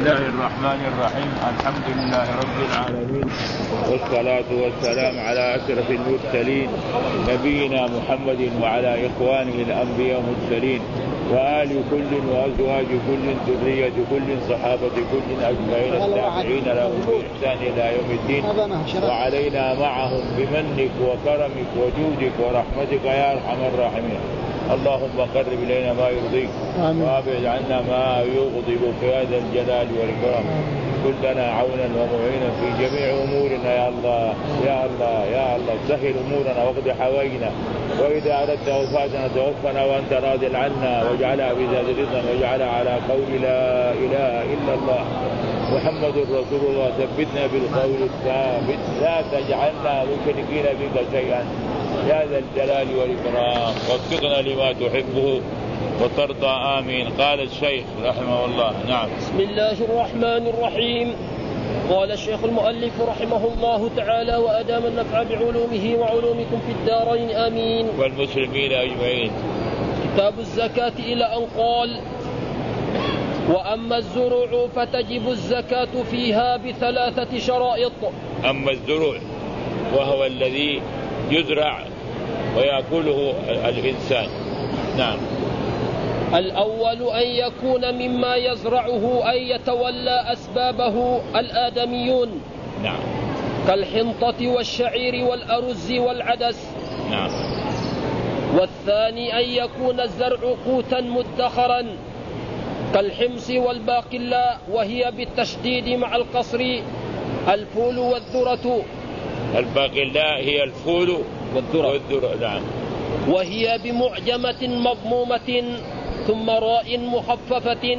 الله الرحمن الرحيم. الحمد لله رب العالمين، والصلاة والسلام على أشرف المرسلين نبينا محمد وعلى إخوانه الأنبياء المرسلين وآل كل وأزواج كل ذرية كل صحابة كل أجمعين التابعين لهم بإحسان إلى يوم الدين، وعلينا معهم بمنك وكرمك وجودك ورحمتك يا أرحم الراحمين. اللهم قرب إلينا ما يرضيك وابعد عنا ما يغضبك يا ذا الجلال والإكرام. كن لنا عونا ومعينا في جميع أمورنا يا الله يا الله يا الله. سهل أمورنا واقض حوائجنا، وإذا أردت وفاتنا توفنا وأنت راض عنا، واجعلها بذات رضا، واجعلها على قول لا إله إلا الله محمد رسول الله. ثبتنا بالقول الثابت، لا تجعلنا مشركين بك شيئا يا ذا الجلال والإكرام. وفقنا لما تحبه وترضى، آمين. قال الشيخ رحمه الله. نعم. بسم الله الرحمن الرحيم. قال الشيخ المؤلف رحمه الله تعالى: وأدام النفع بعلومه وعلومكم في الدارين، آمين. والمسلمين أجمعين. كتاب الزكاة إلى أن قال: وأما الزروع فتجب الزكاة فيها بثلاثة شرائط. أما الزروع وهو الذي يزرع ويأكله الإنسان. نعم. الأول أن يكون مما يزرعه أن يتولى أسبابه الآدميون. نعم. كالحنطة والشعير والأرز والعدس. نعم. والثاني أن يكون الزرع قوتا مدخرا كالحمص والباقلاء، وهي بالتشديد مع القصر الفول والذرة. الباقلاء هي الفول والذرة. نعم. وهي بمعجمة مضمومة ثم راء مخففة.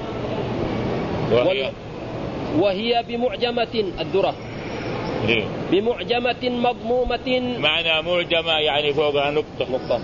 وهي بمعجمة الذرة. بمعجمة مضمومة. معنى معجمة يعني فوقها نقطة.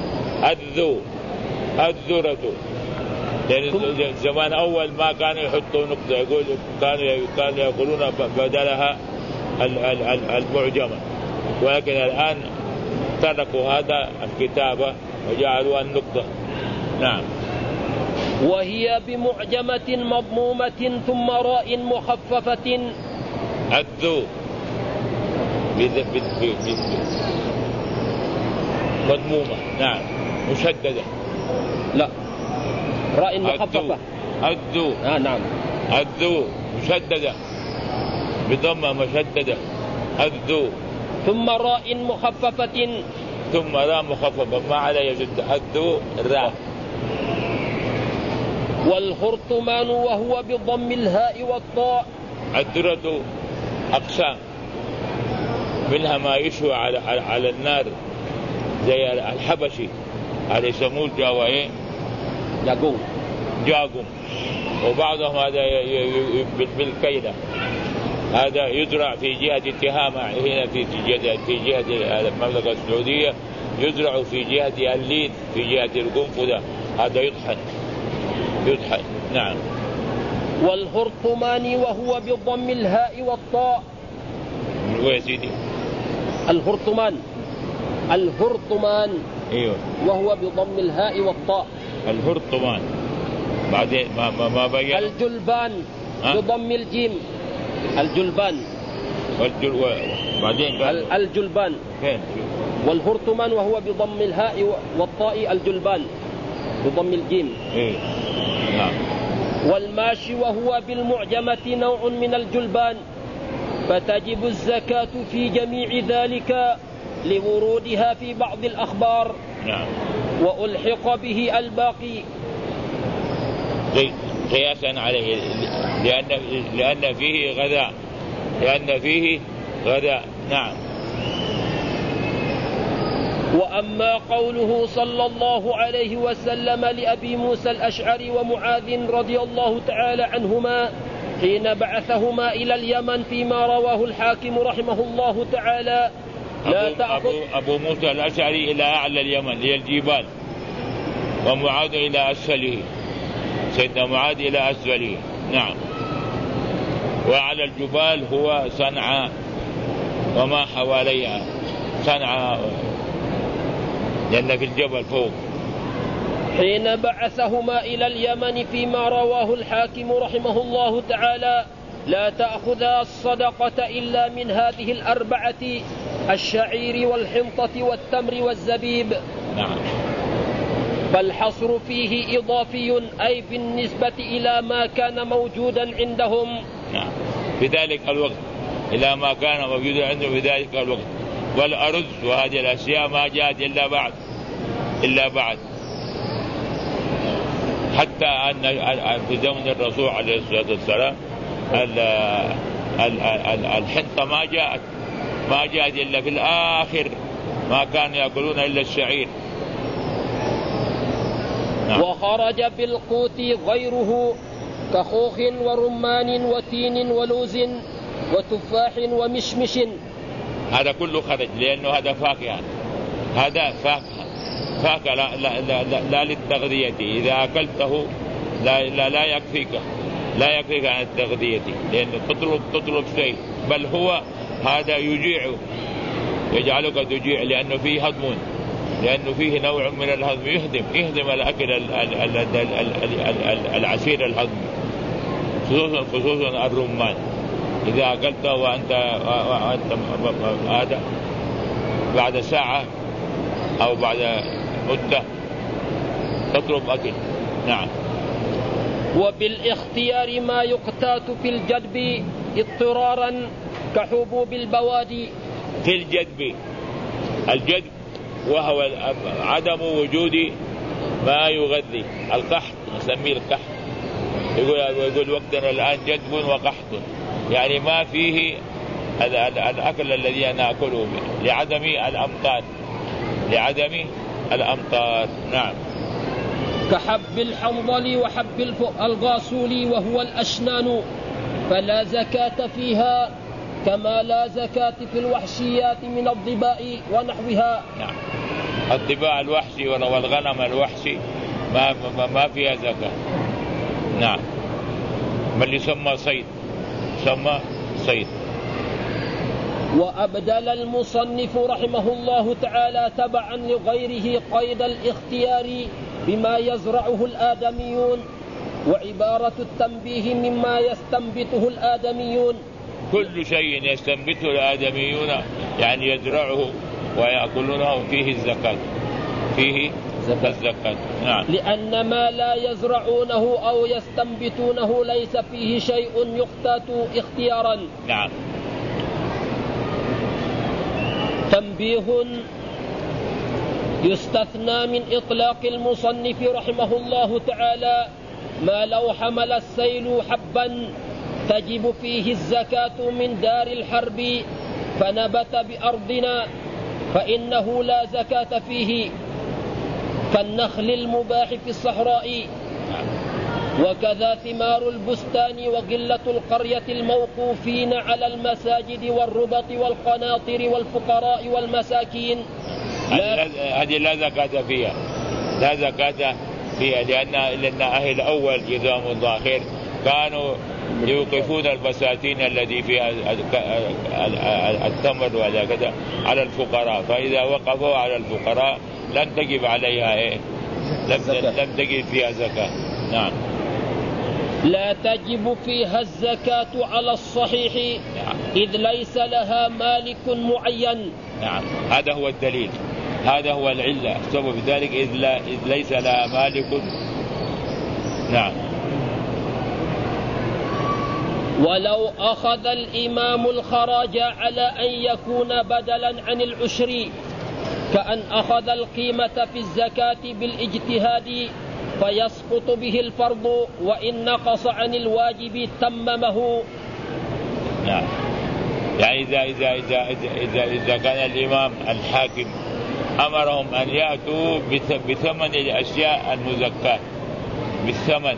الذرة. لأن زمان أول ما كانوا يحطوا نقطة، يقول كانوا يقولون بدلها المعجمة، ولكن الآن تركوا هذا الكتابة وجعلوا النقطة. نعم. وهي بمعجمة مضمومة ثم راء مخففة. الذو مضمومة. نعم. مشددة. لا، راء مخففة. الذو. نعم. الذو مشددة بضمة مشددة. الذو. ثم راء مخففة. ثم راء مخففة ما عليه جد. الذو الراء. والخرطمان وهو بضم الهاء والطاء. الذرة أقسام، منها ما يشوى على النار زي الحبشي، هذا يسموه جاقوم. وبعضهم هذا بالكيلة، هذا يزرع في جهة التهامة هنا في جهة المملكة السعودية، يزرع في جهة الليث في جهة القنفذة، هذا يطحن. نعم. والهرطمان وهو بضم الهاء والطاء. ويا سيدي الهرطمان ايوه، وهو بضم الهاء والطاء. الهرطمان. بعدين ما بين. الجلبان بضم الجيم. الجلبان. بعدين الجلبان. والهرطمان وهو بضم الهاء والطاء. الجلبان بضم الجيم. نعم. والماشي وهو بالمعجمة نوع من الجلبان، فتجب الزكاة في جميع ذلك لورودها في بعض الأخبار. نعم. وألحق به الباقي قياسا عليه، لأن فيه غذاء. نعم. وأما قوله صلى الله عليه وسلم لأبي موسى الأشعري ومعاذ رضي الله تعالى عنهما حين بعثهما إلى اليمن فيما رواه الحاكم رحمه الله تعالى: لا تأخذ أبو موسى الأشعري إلى أعلى اليمن إلى الجبال، ومعاذ إلى أسفله، سيدنا معاذ إلى أسفله. نعم. وعلى الجبال هو صنعاء وما حواليها. صنعاء لأن في الجبل فوق، حين بعثهما إلى اليمن فيما رواه الحاكم رحمه الله تعالى: لا تأخذا الصدقة إلا من هذه الأربعة: الشعير والحنطة والتمر والزبيب. نعم. فالحصر فيه إضافي، أي بالنسبة إلى ما كان موجودا عندهم. نعم. في ذلك الوقت، إلى ما كان موجودا عندهم في ذلك الوقت. والأرز وهذه الأشياء ما جاءت إلا بعد حتى أن في زمن الرسول عليه الصلاة والسلام الحنطة ما جاءت إلا في الآخر، ما كانوا يأكلون إلا الشعير. نعم. وخرج بالقوت غيره كخوخ ورمان وتين ولوز وتفاح ومشمش. هذا كله خرج لأنه هذا فاكهة، هذا فاكهة لا للتغذية. إذا أكلته لا يكفيك عن التغذية، لأنه تطلب شيء، بل هو هذا يجعلك تجيع، لأنه فيه هضم، لأنه فيه نوع من الهضم، يهدم الأكل العسير الهضم، خصوصا الرمان. إذا أكلته وأنت هذا بعد ساعة أو بعد مدة تطلب أكل. نعم. وبالاختيار ما يقتات في الجدب اضطرارا كحبوب البوادي. في الجدب وهو عدم وجود ما يغذي. القحط نسميه القحط، يقول وقتنا الآن جدب وقحط، يعني ما فيه الأكل الذي نأكله لعدم الأمطار. نعم. كحب الحنظل وحب الغاسول وهو الأشنان، فلا زكاة فيها كما لا زكاة في الوحشيات من الضباء ونحوها. نعم. الضباء الوحشي والغنم الوحشي ما فيها زكاة. نعم. بل يسمى صيد. وأبدل المصنف رحمه الله تعالى تبعا لغيره قيد الاختيار بما يزرعه الآدميون، وعبارة التنبيه مما يستنبته الآدميون. كل شيء يستنبته الآدميون يعني يزرعه ويأكلونه فيه الزكاة، فيه الزكاة. نعم. لأن ما لا يزرعونه أو يستنبتونه ليس فيه شيء يختات اختيارا. نعم. تنبيه: يستثنى من إطلاق المصنف رحمه الله تعالى ما لو حمل السيل حبا تجب فيه الزكاة من دار الحرب فنبت بأرضنا فإنه لا زكاة فيه، كالنخل المباح في الصحراء. وكذا ثمار البستان وقلة القرية الموقوفين على المساجد والربط والقناطر والفقراء والمساكين. هذه لا زكاة فيها، لأن أهل الأول جزاهم الله خير كانوا يوقفون البساتين التي فيها التمر ولا كذا على الفقراء، فإذا وقفوا على الفقراء لم تجب عليها لم تجب فيها زكاة. نعم. لا تجب فيها الزكاة على الصحيح. نعم. إذ ليس لها مالك معين. نعم. هذا هو الدليل، هذا هو العلة، سبب ذلك إذ ليس لها مالك. نعم. ولو أخذ الإمام الخراج على أن يكون بدلا عن العشر، كأن أخذ القيمة في الزكاة بالاجتهاد فيسقط به الفرض، وإن نقص عن الواجب تممه. نعم. يعني إذا كان الإمام الحاكم أمرهم أن يأتوا بثمن الأشياء المزكاة، بالثمن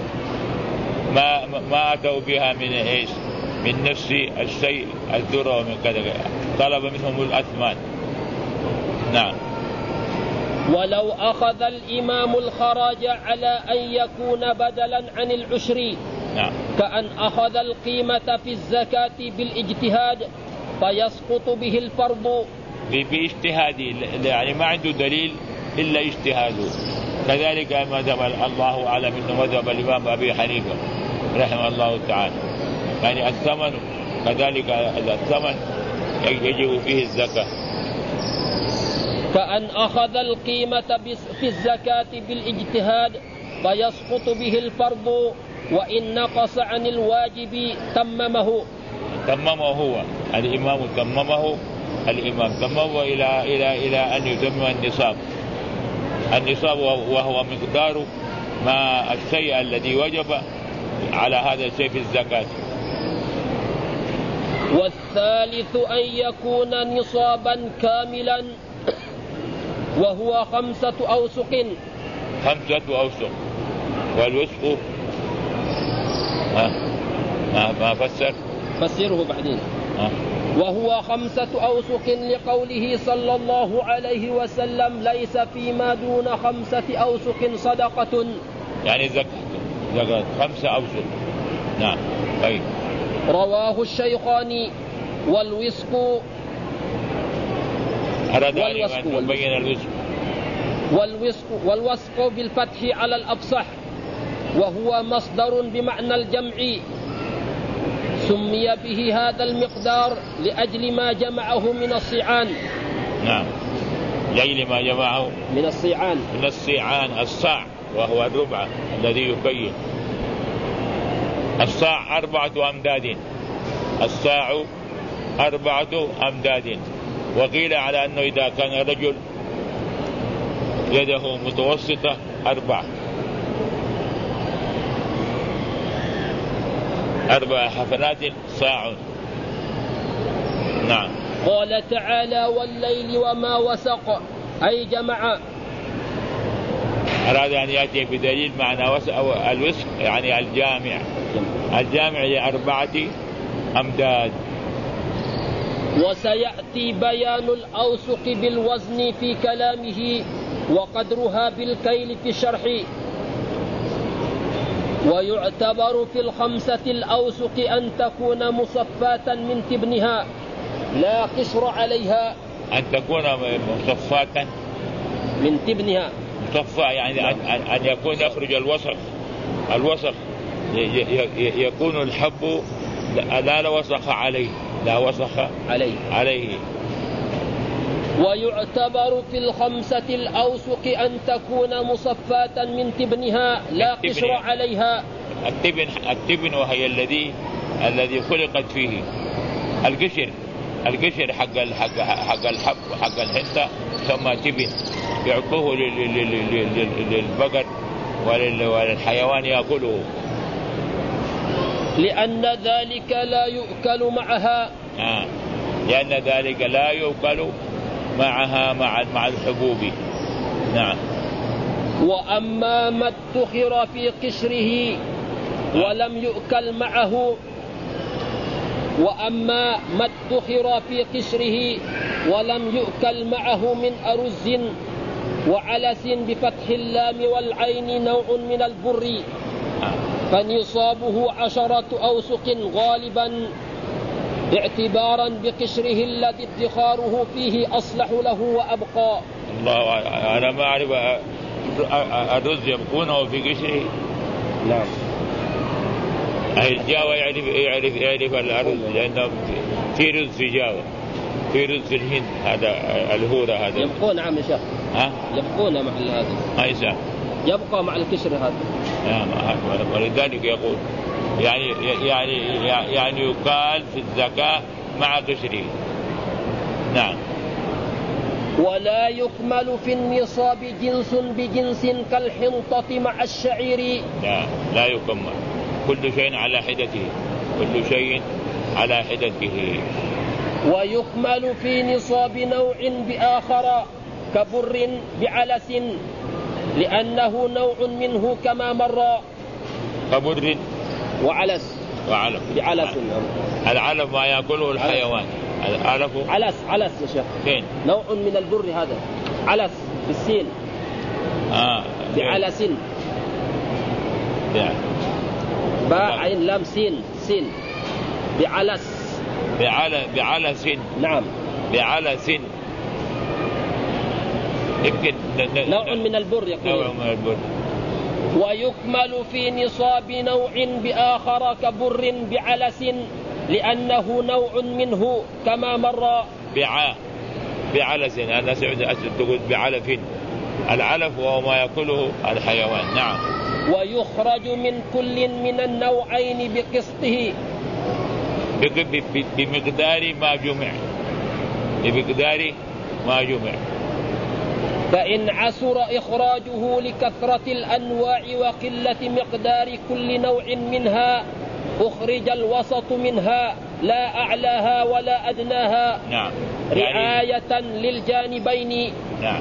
ما أتوا بها من إيش؟ من نفس الشيء الذرة ومن كذا، طلب منهم الأثمان. نعم. ولو أخذ الإمام الخراج على أن يكون بدلا عن العشر. نعم. كأن أخذ القيمة في الزكاة بالاجتهاد فيسقط به الفرض. باجتهاده، يعني ما عنده دليل إلا اجتهاده، كذلك مذهب الله أعلم أنه مذهب الإمام أبي حنيفة رحمه الله تعالى، يعني الثمن كذلك الثمن يجب فيه الزكاة. كأن أخذ القيمة في الزكاة بالاجتهاد فيسقط به الفرض، وإن نقص عن الواجب تممه هو الإمام تممه إلى أن يتمم النصاب وهو مقدار ما الشيء الذي وجب على هذا الشيء في الزكاة. والثالث أن يكون نصابا كاملا وهو 5 أوسق. 5 أوسق. والوسق ما فسره بعدين. وهو 5 أوسق لقوله صلى الله عليه وسلم ليس فيما دون 5 أوسق صدقة، يعني زكاة 5 أوسق. نعم. طيب. رواه الشيخان. والوسق أراد أن يبين والوسق بالفتح على الأفصح، وهو مصدر بمعنى الجمع، سمي به هذا المقدار لأجل ما جمعه من الصيعان. نعم، لأجل ما جمعه من الصيعان الصاع، وهو الربع الذي يبين. الصاع 4 أمداد، الصاع 4 أمداد. وقيل على أنه إذا كان رجل يده متوسطة 4 حفنات صاع. نعم. قال تعالى والليل وما وسق، أي جمع. أراد أن يأتي بدليل معنى الوسق، يعني الجامع ل4 أمداد. وسيأتي بيان الأوسق بالوزن في كلامه وقدرها بالكيل في الشرح. ويعتبر في 5 الأوسق أن تكون مصفاة من تبنها لا قشر عليها. أن تكون مصفاة من تبنها، مصفى يعني أن يكون يخرج الوسخ يكون الحب لا وسخ عليه، لا وسخ عليه. ويعتبر في 5 الأوسق أن تكون مصفاة من تبنها لا قشر عليها. التبن وهي الذي خلقت فيه القشر حق الحب حق الحنطة ثم تبن يعطوه للبقر وللحيوان يأكله، لأن ذلك لا يؤكل معها. لأن ذلك لا يؤكل معها مع الحبوب. نعم. وأما ما ادخر في قشره ولم يؤكل معه، وأما ما ادخر في قشره ولم يؤكل معه من أرز وعلس بفتح اللام والعين نوع من البر، فنصابه 10 أوسق غالبا، اعتبارا بقشره الذي ادخاره فيه أصلح له وأبقى. الله، أنا ما أعرف الرز يبقونه في قشره. نعم. أهل جاوة يعرف الأرز، لأنه في رز في جاوة، في رز في الهند، هذا الهورة هذا يبقون. نعم يا شيخ. يبقون مع هذا. يبقى مع القشر هذا. ولذلك يقول يعني يقال في الزكاة مع قشره. نعم. ولا يكمل في النصاب جنس بجنس كالحنطة مع الشعير. لا يكمل، كل شيء على حدته. ويكمل في نصاب نوع بآخر كبر بعلس، لأنه نوع منه كما مر. كبر وعلس. بعلس. العلف ما يأكله الحيوان. علس يا شيخ. فين؟ نوع من البر هذا. علس بالسين. بعلس. باء عين لام سين. بعلس. نعم. بعلس. يمكن نوع من البر يقول. نوع من البر. ويكمل في نصاب نوع بآخر كبر بعلس لأنه نوع منه كما مر. بعلس، أنا سمعت تقول بعلف. العلف وهو ما يأكله الحيوان. نعم. ويخرج من كل من النوعين بقسطه بمقدار ما جمع. بمقدار ما جمع. فإن عسر إخراجه لكثرة الأنواع وقلة مقدار كل نوع منها أخرج الوسط منها لا أعلاها ولا أدناها. نعم. رعاية للجانبين. نعم.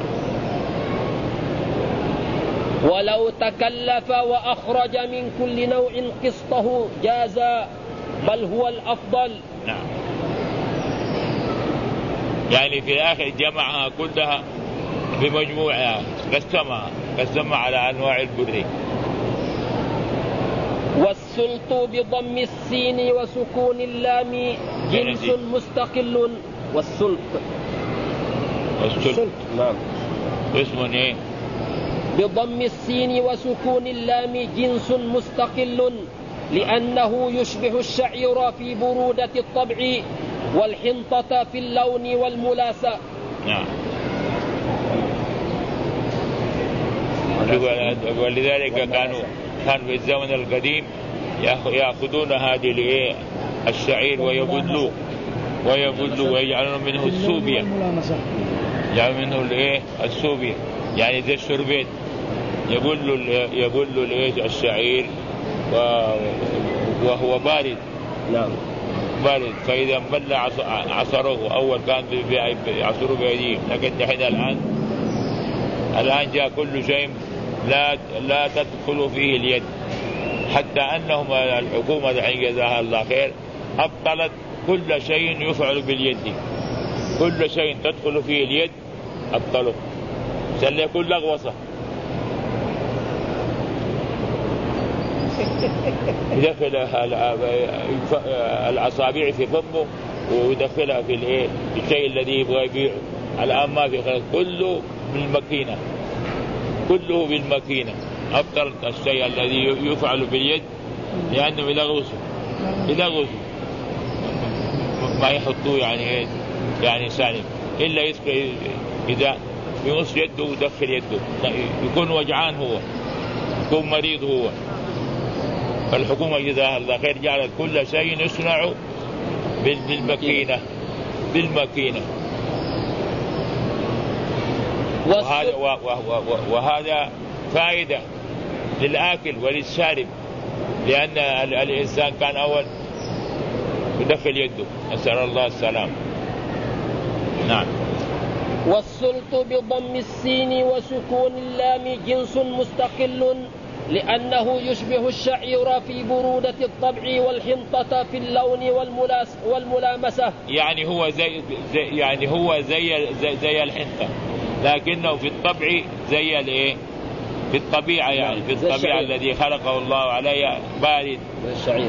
ولو تكلف وأخرج من كل نوع قسطه جاز، بل هو الأفضل. نعم. يعني في الآخر جمعها كلها بمجموعها، قسمها على أنواع البر. والسلط بضم السين وسكون اللام جنس مستقل. والسلط نعم اسم ايه؟ بضم السين وسكون اللام جنس مستقل لأنه يشبه الشعير في برودة الطبع والحنطة في اللون والملاسة. نعم. ولذلك كانوا في الزمن القديم يأخذون هذه الشعير ويبلوا ويجعلون منه السوبيا، يجعلون منه السوبيا، يعني زي الشربين. يبل الشعير وهو بارد. نعم. بارد. فإذا بل عصروه. أول كان يعصروا بأيديهم، لكن دحين الآن جاء كل شيء لا تدخل فيه اليد، حتى أنهم الحكومة دحين جزاها الله خير أبطلت كل شيء يفعل باليد. كل شيء تدخل فيه اليد أبطله، سليكون لغوصة. يدخل الأصابع في فمه ويدخلها في الشيء الذي يبغى يبيعه. الآن ما في خلاص، كله بالماكينة، كله بالماكينة. أبطل الشيء الذي يفعل باليد لأنه يلغوسه ما يحطوه يعني سالم، إلا يسقي إذا يمص يده ويدخل يده يكون وجعان هو، يكون مريض هو. فالحكومة جزاها الله خير جعلت كل شيء يصنع بالماكينة. وهذا فائدة للآكل وللشارب، لأن الإنسان كان أول يدخل يده. نسأل الله السلام. نعم. والسلط بضم السين وسكون اللام جنس مستقل لأنه يشبه الشعير في برودة الطبع والحنطة في اللون والملامسة. يعني هو زي الحنطة، لكنه في الطبع زي في الطبيعة، يعني في الطبيعة الذي خلقه الله عليه بارد الشعير.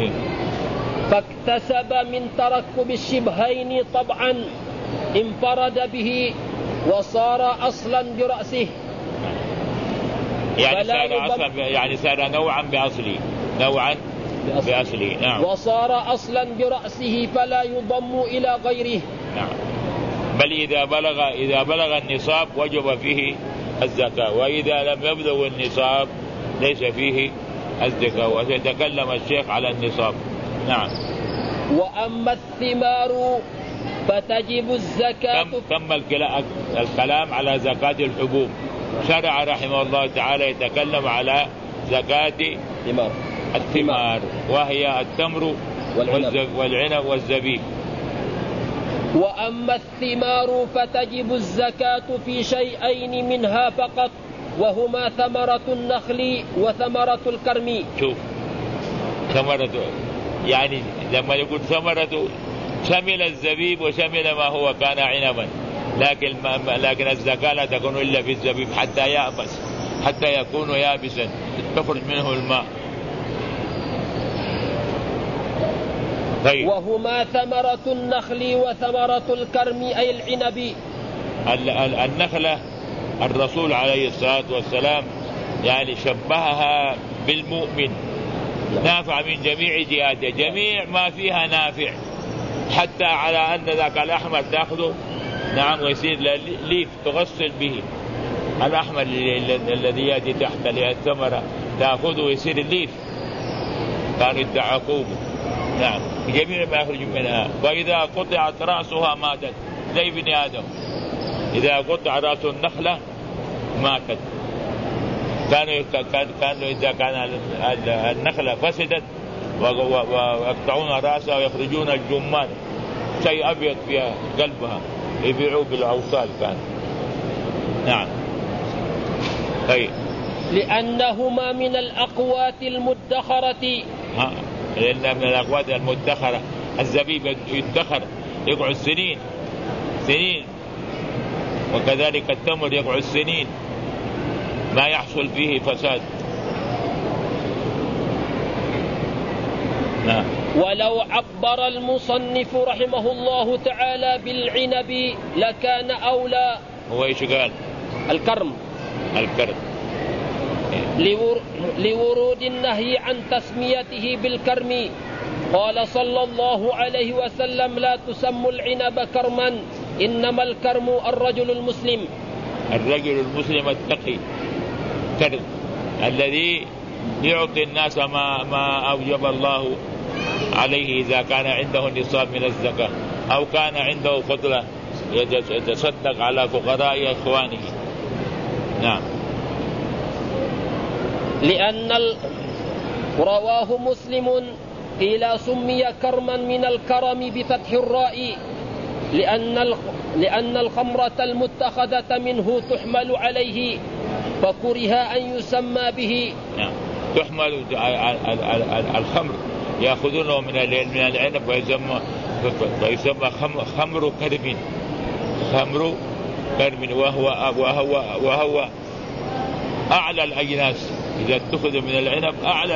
فاكتسب من تركب الشبهين طبعا انفرد به وصار أصلا برأسه. يعني صار نوعا بأصله. نعم. وصار أصلا برأسه فلا يضم إلى غيره. نعم. بل إذا بلغ النصاب وجب فيه الزكاة، وإذا لم يبلغ النصاب ليس فيه الزكاة، وسيتكلم الشيخ على النصاب. نعم. وأما الثمار فتجب الزكاة. تم الكلام على زكاة الحبوب. شرع رحمه الله تعالى يتكلم على زكاة الثمار، وهي التمر والعنب والزبيب. وأما الثمار فتجب الزكاة في شيئين منها فقط، وهما ثمرة النخل وثمرة الكرم. شوف، ثمرة يعني لما يقول ثمرة شمل الزبيب وشمل ما هو كان عنبا، لكن الزكاة لا تكون إلا في الزبيب حتى يأبس، حتى يكون يابسا تخرج منه الماء. طيب. وهما ثمرة النخل وثمرة الكرم أي العنب. النخلة الرسول عليه الصلاة والسلام يعني شبهها بالمؤمن، نافع من جميع جهاته، جميع ما فيها نافع، حتى على أن ذاك الأحمر تأخذه نعم ويصير ليف تغسل به، الأحمر الذي يأتي تحت الثمرة تأخذه ويصير الليف، كان يدعقوه نعم جميع ما يخرج منها. وإذا قطعت رأسها ماتت زي بني آدم، إذا قطع رأس النخلة ماتت. كانوا إذا كان النخلة فسدت ويقطعون رأسها ويخرجون الجمان، شيء أبيض في قلبها، يبيعوه بالأوصال كان. نعم. طيب. لأنهما من الأقوات المدخرة. لأن من الأقوات المدخرة، الزبيب يدخر يقعد سنين، وكذلك التمر يقعد سنين ما يحصل فيه فساد. نعم. ولو عبر المصنف رحمه الله تعالى بالعنب لكان أولى. هو إيش قال؟ الكرم. لورود النهي عن تسميته بالكرم. قال صلى الله عليه وسلم: لا تسموا العنب كرما، إنما الكرم الرجل المسلم التقي كرم، الذي يعطي الناس ما أوجب الله عليه إذا كان عنده نصاب من الزكاة أو كان عنده فضلة يتصدق على فقراء إخوانه. نعم. لأن رواه مسلم قيل سمي كرما من الكرم بفتح الراء لأن الخمرة المتخذة منه تحمل عليه فكره أن يسمى به. نعم. تحمل الخمر يأخذونه من العنب ويسمى خمر كرم، وهو أعلى الأجناس. إذا اتخذ من العنب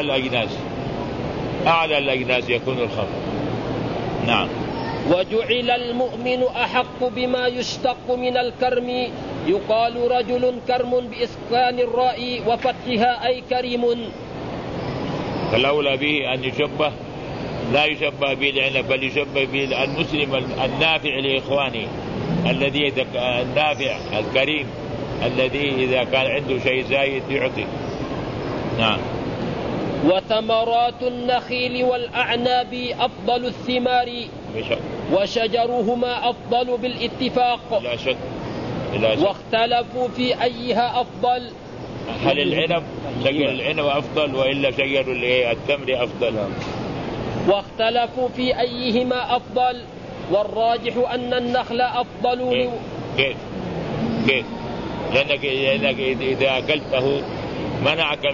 أعلى الأجناس يكون الخمر. نعم. وجعل المؤمن أحق بما يشتق من الكرم، يقال رجل كرم بإسكان الراء وفتحها أي كريم. فالأولى به أن يشبه، لا يشبه بالعنب بل يشبه بالمسلم النافع لإخوانه، الذي النافع الكريم الذي إذا كان عنده شيء زايد يعطي. نعم. وثمرات النخيل والأعناب أفضل الثمار وشجرهما أفضل بالاتفاق، لا شك. واختلفوا في أيها أفضل، هل العنب شجر العنب أفضل وإلا شجر التمر أفضل؟ واختلفوا في أيهما أفضل، والراجح أن النخل أفضل. كيف؟ لأنك إذا أكلته منعك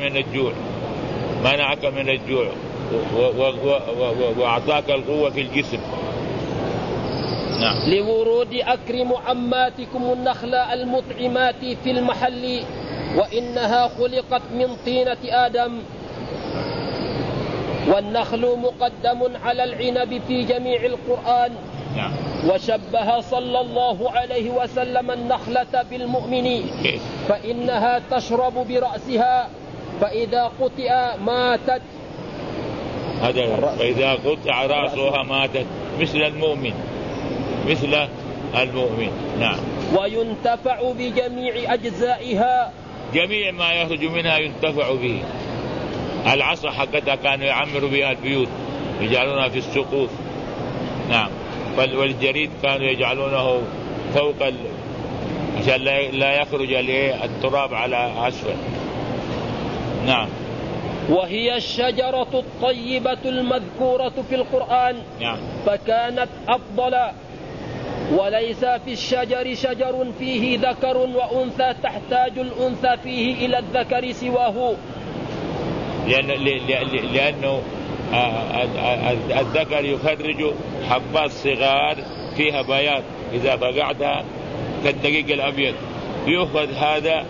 من الجوع وأعطاك القوة في الجسم. نعم. لورود أكرم عماتكم النخل المطعمات في المحل، وإنها خلقت من طينة آدم. والنخل مقدم على العنب في جميع القرآن. نعم. وشبه صلى الله عليه وسلم النخلة بالمؤمن، فإنها تشرب برأسها، فإذا قطع ماتت. فإذا قطع رأسها ماتت مثل المؤمن. نعم. وينتفع بجميع أجزائها، جميع ما يخرج منها ينتفع به. العصا حقتها كانوا يعمروا بها البيوت، يجعلونها في السقوف. نعم. والجريد كانوا يجعلونه فوق عشان لا يخرج التراب على أسفل. نعم. وهي الشجرة الطيبة المذكورة في القرآن. نعم. فكانت أفضل. وليس في الشجر شجر فيه ذكر وأنثى تحتاج الأنثى فيه إلى الذكر سواه، لأنه الذكر يخرج حبات صغار فيها بياض، إذا بقعتها كالدقيق الأبيض يأخذ هذا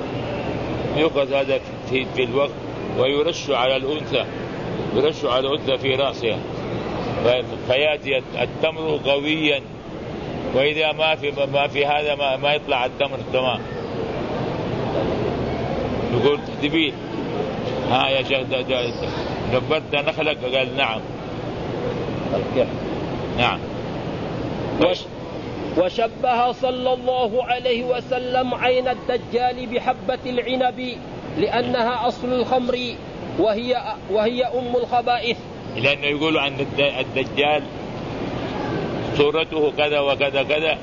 في الوقت ويرش على الأنثى في رأسها، فيأتي التمر قويا، وإذا ما في هذا ما يطلع التمر تمام. يقول تبين ها يا شيخ دبرت نخلك؟ قال نعم. نعم. وشبه صلى الله عليه وسلم عين الدجال بحبة العنب لأنها أصل الخمر وهي أم الخبائث. لأنه يقولوا عن الدجال صورته كذا وكذا كذا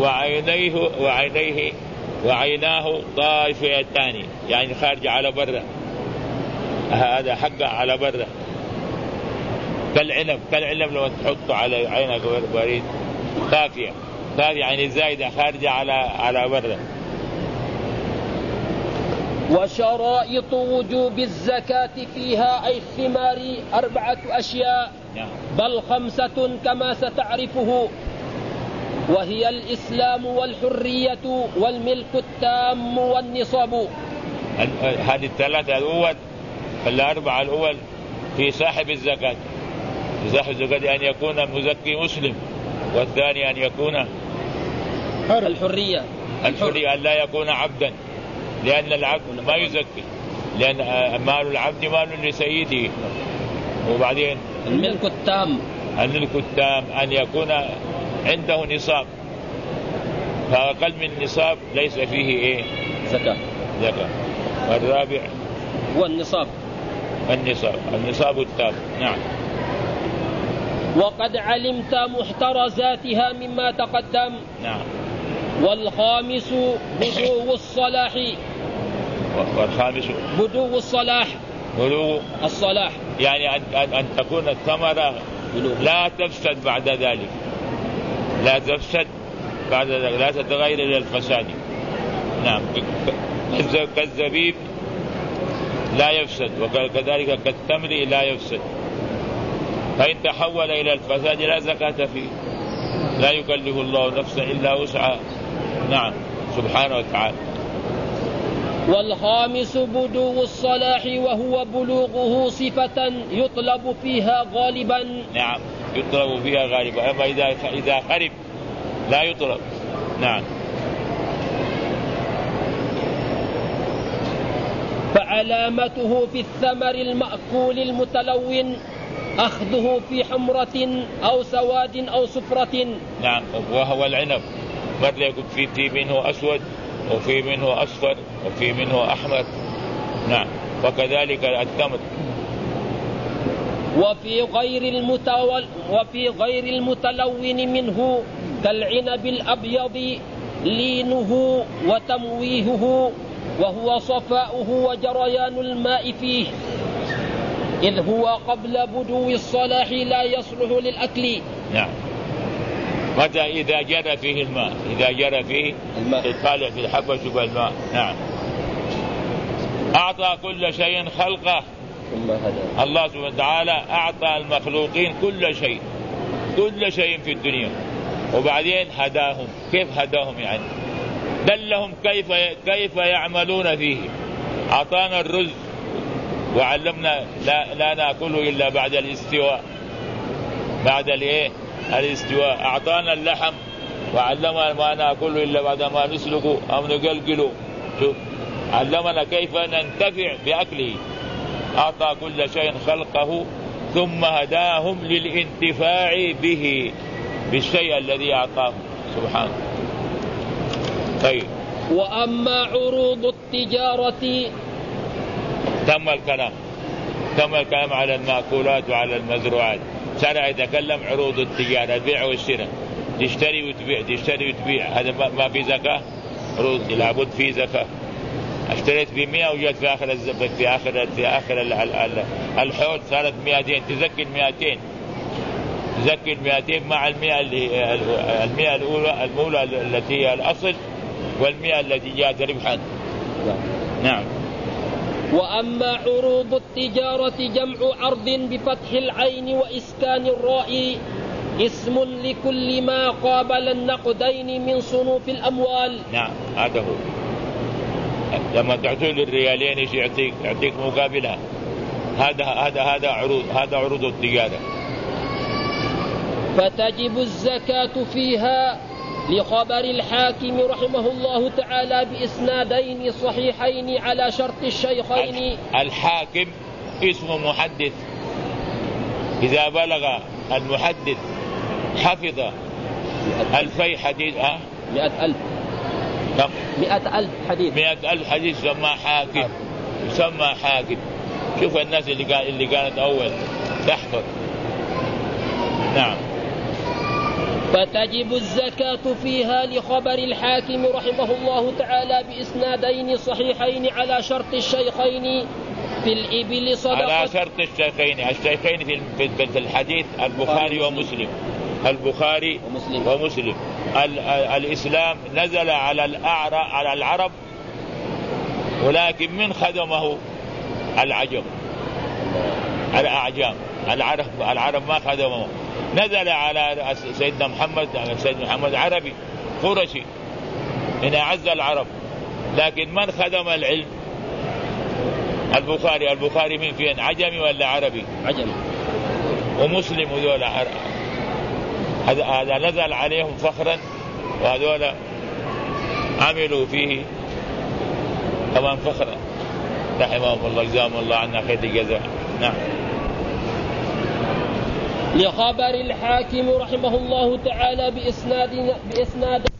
وعيناه طائفتان، يعني خارج على برا، هذا حقه على برا كالعنب لو تحطه على عينك بريد خافية يعني زايدة خارجة على برا. وشرائط وجوب الزكاة فيها أي الثمار 4 أشياء بل 5 كما ستعرفه، وهي الإسلام والحرية والملك التام والنصاب. هذه الثلاثة الأربعة الأول في صاحب الزكاة. صاحب الزكاة أن يكون مزكي مسلم، والثاني أن يكون الحرية أن لا يكون عبدا، لأن العبد ما يزكي، لأن مال العبد مال لسيده. وبعدين الملك التام أن يكون عنده نصاب، فأقل من النصاب ليس فيه زكاة. والرابع والنصاب النصاب التام. نعم. وقد علمت محترزاتها مما تقدم. نعم. والخامس بدو الصلاح. والخامس بدو الصلاح. بلوغ الصلاح يعني أن تكون الثمرة لا تفسد بعد ذلك، لا تتغير إلى الفساد. نعم. كالزبيب لا يفسد، وكذلك كالتمر لا يفسد، فإن تحول إلى الفساد لا زكاة فيه، لا يكلف الله نفسا إلا وسعها. نعم سبحانه وتعالى. والخامس بدو الصلاح وهو بلوغه صفة يطلب فيها غالبا. نعم يطلب فيها غالبا، أما إذا خرب لا يطلب. نعم. فعلامته في الثمر المأكول المتلون أخذه في حمرة أو سواد أو صفرة. نعم. وهو العنب مرة يكون في منه أسود وفي منه أصفر وفي منه أحمر. نعم. وكذلك التمر. وفي غير المتلون منه كالعنب الأبيض لينه وتمويهه وهو صفاؤه وجريان الماء فيه، إذ هو قبل بدو الصلاح لا يصلح للأكل. نعم. متى إذا جرى فيه الماء، يطالع في الحبة شبه الماء. نعم. أعطى كل شيء خلقه. الله سبحانه وتعالى أعطى المخلوقين كل شيء في الدنيا، وبعدين هداهم. كيف هداهم؟ يعني دلهم كيف يعملون فيه. أعطانا الرز وعلمنا لا نأكله إلا بعد الاستواء. الاستواء. أعطانا اللحم وعلمنا ما نأكله إلا بعد ما نسلقه أو نقلقله. شوف، علمنا كيف ننتفع بأكله. أعطى كل شيء خلقه ثم هداهم للانتفاع به، بالشيء الذي أعطاه سبحانه. طيب. وأما عروض التجارة تم الكلام على المأكولات وعلى المزروعات. شرع يتكلم عروض التجارة، البيع والشراء، تشتري وتبيع. هذا ما في زكاة. عروض لابد في زكاة. اشتريت ب100 وجات في آخر الحول صارت 200، تزكي ال 200 مع المئة الأولى التي هي الأصل، والمئة التي جاءت ربحا. نعم. وأما عروض التجارة جمع عرض بفتح العين وإسكان الراء، اسم لكل ما قابل النقدين من صنوف الأموال. نعم هذا هو. لما تعطيه للريالين ايش يعطيك مقابلها. هذا عروض التجارة. فتجب الزكاة فيها لخبر الحاكم رحمه الله تعالى بإسنادين صحيحين على شرط الشيخين. الحاكم اسم محدث، إذا بلغ المحدث حفظ 2000 حديث 100,000 كم؟ 100,000 حديث 100,000 حديث يسمى حاكم، يسمى حاكم. شوف الناس اللي كانت أول تحفظ. نعم. فتجب الزكاة فيها لخبر الحاكم رحمه الله تعالى بإسنادين صحيحين على شرط الشيخين. في الإبل صدقة، على شرط الشيخين في الحديث البخاري ومسلم. البخاري ومسلم. الإسلام نزل على العرب، ولكن من خدمه الأعجام. العرب ما خدمه. نزل على سيدنا محمد عربي قرشي إن أعز العرب، لكن من خدم العلم البخاري من فين؟ عجمي ولا عربي؟ عجمي. ومسلم وذولا هذا نزل عليهم فخرا، وهذولا عملوا فيه كمان فخرا، رحمهم الله، جزاهم الله عنا خير الجزاء. نعم. لخبر الحاكم رحمه الله تعالى بإسناد